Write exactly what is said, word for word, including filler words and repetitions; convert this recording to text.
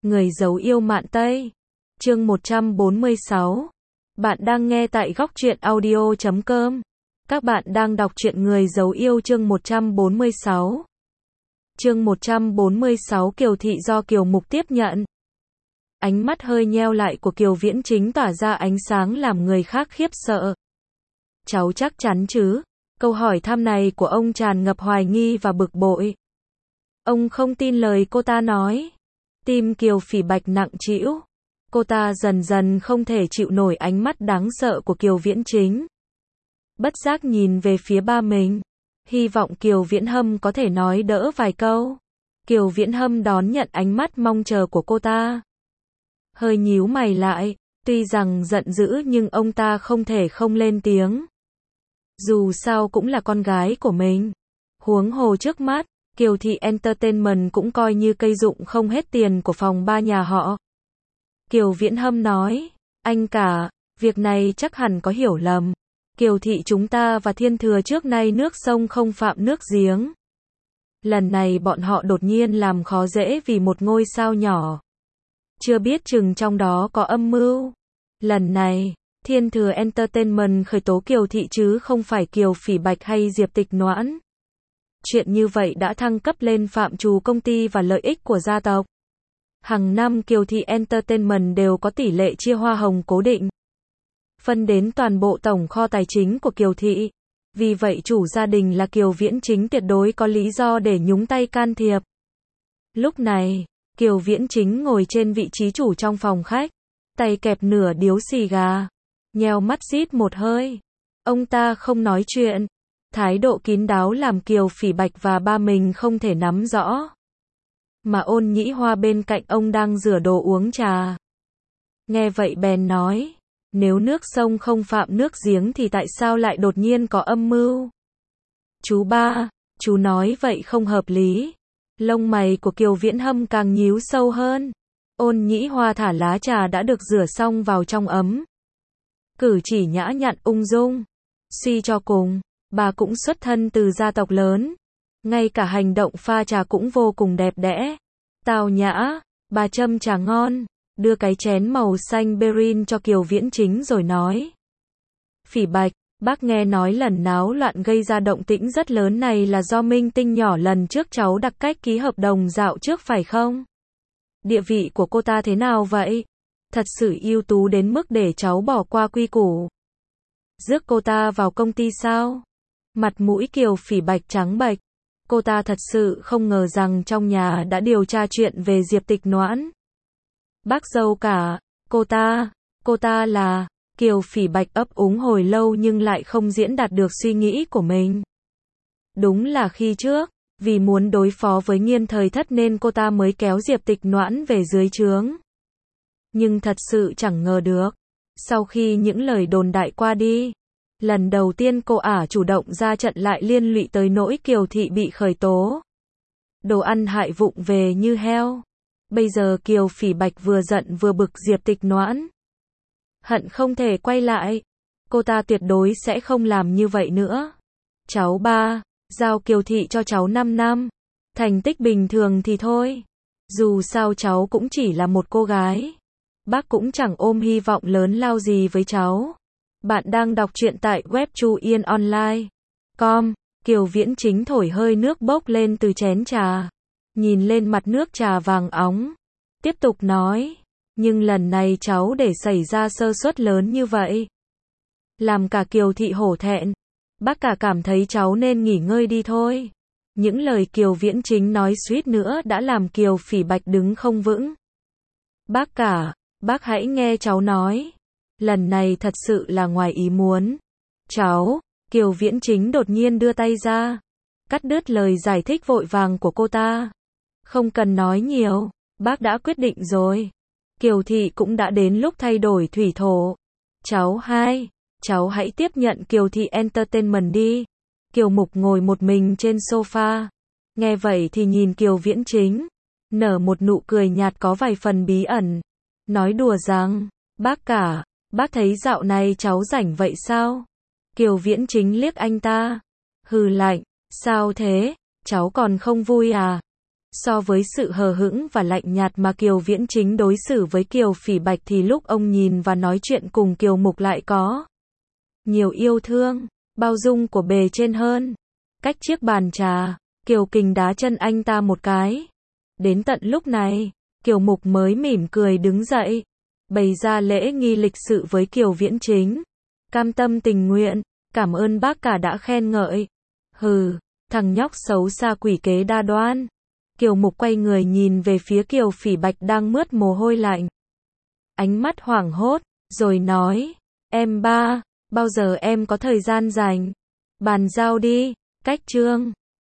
Người giấu yêu mạn Tây. Chương một trăm bốn mươi sáu. Bạn đang nghe tại góc truyện audio chấm com. Các bạn đang đọc truyện Người giấu yêu chương một trăm bốn mươi sáu. Chương một trăm bốn mươi sáu Kiều Thị do Kiều Mục tiếp nhận. Ánh mắt hơi nheo lại của Kiều Viễn Chính tỏa ra ánh sáng làm người khác khiếp sợ. Cháu chắc chắn chứ? Câu hỏi thăm này của ông tràn ngập hoài nghi và bực bội. Ông không tin lời cô ta nói. Tim Kiều Phỉ Bạch nặng trĩu. Cô ta dần dần không thể chịu nổi ánh mắt đáng sợ của Kiều Viễn Chính. Bất giác nhìn về phía ba mình. Hy vọng Kiều Viễn Hâm có thể nói đỡ vài câu. Kiều Viễn Hâm đón nhận ánh mắt mong chờ của cô ta. Hơi nhíu mày lại, tuy rằng giận dữ nhưng ông ta không thể không lên tiếng. Dù sao cũng là con gái của mình. Huống hồ trước mắt, Kiều Thị Entertainment cũng coi như cây dụng không hết tiền của phòng ba nhà họ. Kiều Viễn Hâm nói, anh cả, việc này chắc hẳn có hiểu lầm. Kiều Thị chúng ta và Thiên Thừa trước nay nước sông không phạm nước giếng. Lần này bọn họ đột nhiên làm khó dễ vì một ngôi sao nhỏ. Chưa biết chừng trong đó có âm mưu. Lần này, Thiên Thừa Entertainment khởi tố Kiều Thị chứ không phải Kiều Phỉ Bạch hay Diệp Tịch Noãn. Chuyện như vậy đã thăng cấp lên phạm trù công ty và lợi ích của gia tộc. Hàng năm Kiều Thị Entertainment đều có tỷ lệ chia hoa hồng cố định. Phân đến toàn bộ tổng kho tài chính của Kiều Thị. Vì vậy chủ gia đình là Kiều Viễn Chính tuyệt đối có lý do để nhúng tay can thiệp. Lúc này, Kiều Viễn Chính ngồi trên vị trí chủ trong phòng khách. Tay kẹp nửa điếu xì gà. Nheo mắt rít một hơi. Ông ta không nói chuyện. Thái độ kín đáo làm Kiều Phỉ Bạch và ba mình không thể nắm rõ. Mà Ôn Nhĩ Hoa bên cạnh ông đang rửa đồ uống trà. Nghe vậy bèn nói, nếu nước sông không phạm nước giếng thì tại sao lại đột nhiên có âm mưu? Chú ba, chú nói vậy không hợp lý. Lông mày của Kiều Viễn Hâm càng nhíu sâu hơn. Ôn Nhĩ Hoa thả lá trà đã được rửa xong vào trong ấm. Cử chỉ nhã nhặn ung dung. Suy cho cùng, bà cũng xuất thân từ gia tộc lớn. Ngay cả hành động pha trà cũng vô cùng đẹp đẽ. Tao nhã, bà châm trà ngon, đưa cái chén màu xanh berin cho Kiều Viễn Chính rồi nói. Phỉ Bạch, bác nghe nói lần náo loạn gây ra động tĩnh rất lớn này là do Minh Tinh nhỏ lần trước cháu đặc cách ký hợp đồng dạo trước phải không? Địa vị của cô ta thế nào vậy? Thật sự ưu tú đến mức để cháu bỏ qua quy củ. Rước cô ta vào công ty sao? Mặt mũi Kiều Phỉ Bạch trắng bệch. Cô ta thật sự không ngờ rằng trong nhà đã điều tra chuyện về Diệp Tịch Noãn. Bác dâu cả, cô ta, cô ta là, Kiều Phỉ Bạch ấp úng hồi lâu nhưng lại không diễn đạt được suy nghĩ của mình. Đúng là khi trước, vì muốn đối phó với Nghiên Thời Thất nên cô ta mới kéo Diệp Tịch Noãn về dưới trướng. Nhưng thật sự chẳng ngờ được, sau khi những lời đồn đại qua đi, lần đầu tiên cô ả chủ động ra trận lại liên lụy tới nỗi Kiều Thị bị khởi tố. Đồ ăn hại vụng về như heo. Bây giờ Kiều Phỉ Bạch vừa giận vừa bực Diệp Tịch Noãn. Hận không thể quay lại. Cô ta tuyệt đối sẽ không làm như vậy nữa. Cháu ba, giao Kiều Thị cho cháu năm năm. Thành tích bình thường thì thôi. Dù sao cháu cũng chỉ là một cô gái. Bác cũng chẳng ôm hy vọng lớn lao gì với cháu. Bạn đang đọc truyện tại web Chu Yên Online chấm com. Kiều Viễn Chính thổi hơi nước bốc lên từ chén trà. Nhìn lên mặt nước trà vàng óng. Tiếp tục nói. Nhưng lần này cháu để xảy ra sơ suất lớn như vậy. Làm cả Kiều Thị hổ thẹn. Bác cả cảm thấy cháu nên nghỉ ngơi đi thôi. Những lời Kiều Viễn Chính nói suýt nữa đã làm Kiều Phỉ Bạch đứng không vững. Bác cả, bác hãy nghe cháu nói. Lần này thật sự là ngoài ý muốn. Cháu, Kiều Viễn Chính đột nhiên đưa tay ra. Cắt đứt lời giải thích vội vàng của cô ta. Không cần nói nhiều, bác đã quyết định rồi. Kiều Thị cũng đã đến lúc thay đổi thủy thổ. Cháu hai, cháu hãy tiếp nhận Kiều Thị Entertainment đi. Kiều Mục ngồi một mình trên sofa. Nghe vậy thì nhìn Kiều Viễn Chính. Nở một nụ cười nhạt có vài phần bí ẩn. Nói đùa rằng, bác cả, bác thấy dạo này cháu rảnh vậy sao? Kiều Viễn Chính liếc anh ta. Hừ lạnh, sao thế, cháu còn không vui à? So với sự hờ hững và lạnh nhạt mà Kiều Viễn Chính đối xử với Kiều Phỉ Bạch thì lúc ông nhìn và nói chuyện cùng Kiều Mục lại có nhiều yêu thương, bao dung của bề trên hơn. Cách chiếc bàn trà, Kiều Kình đá chân anh ta một cái. Đến tận lúc này, Kiều Mục mới mỉm cười đứng dậy, bày ra lễ nghi lịch sự với Kiều Viễn Chính. Cam tâm tình nguyện, cảm ơn bác cả đã khen ngợi. Hừ, thằng nhóc xấu xa quỷ kế đa đoan. Kiều Mục quay người nhìn về phía Kiều Phỉ Bạch đang mướt mồ hôi lạnh. Ánh mắt hoảng hốt, rồi nói, em ba, bao giờ em có thời gian rảnh? Bàn giao đi, cách chương.